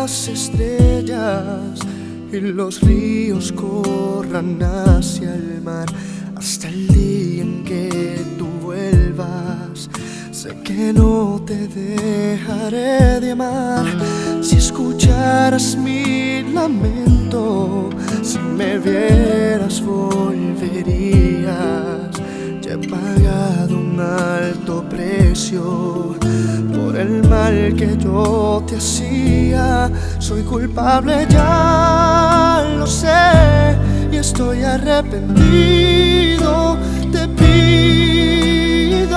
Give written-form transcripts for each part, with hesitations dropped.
las estrellas y los ríos corran hacia el mar hasta el día en que tú vuelvas. Sé que no te dejaré de amar. Si escucharas mi lamento, si me vieras volverías. Ya he pagado un alto precio por el mal que yo te hacía. Soy culpable, ya lo sé, y estoy arrepentido. Te pido,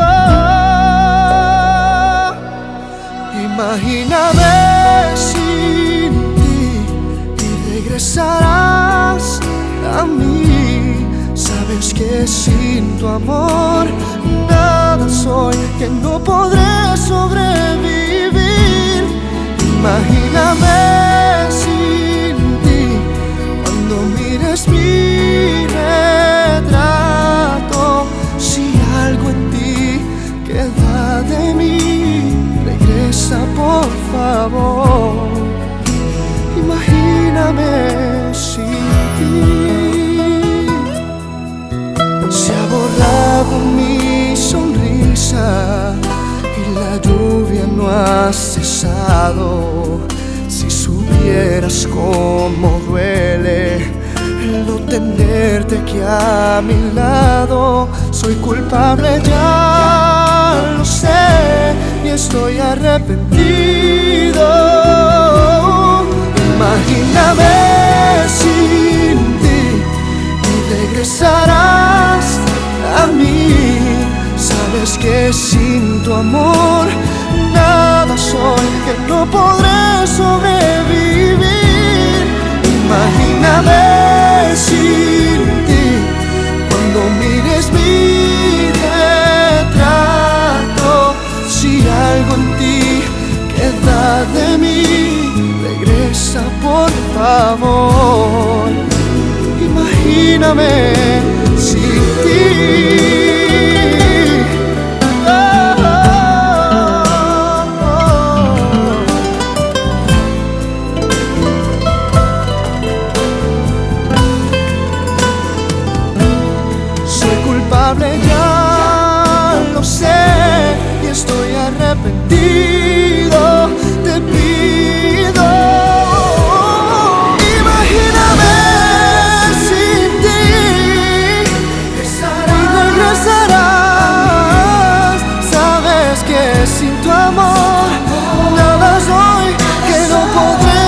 imagíname sin ti y regresarás a mí. Sabes que sin tu amor nada soy, que no podré sobrevivir. Imagíname sin ti cuando mires mi retrato. Si algo en ti queda de mí, regresa por favor. Imagíname sin ti. Se ha borrado mi sonrisa y la lluvia no ha cesado. Si supieras cómo duele el no tenerte aquí a mi lado. Soy culpable, ya lo sé, y estoy arrepentido. Imagíname sin ti y regresarás a mí. Sabes que sin tu amor nada soy, que no podré sobrevivir. Imagíname sin ti cuando mires mi retrato. Si algo en ti queda de mí, regresa por favor. Imagíname sin ti. Ya lo sé y estoy arrepentido. Te pido, imagíname sin ti y regresarás. Sabes que sin tu amor nada soy, que no podré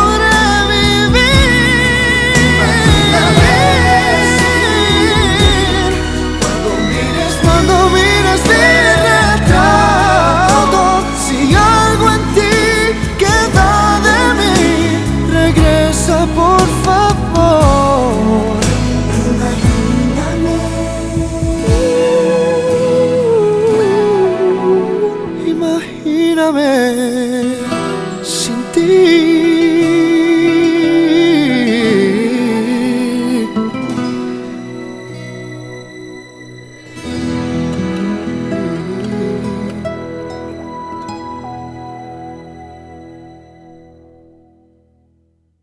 por favor. Imagíname.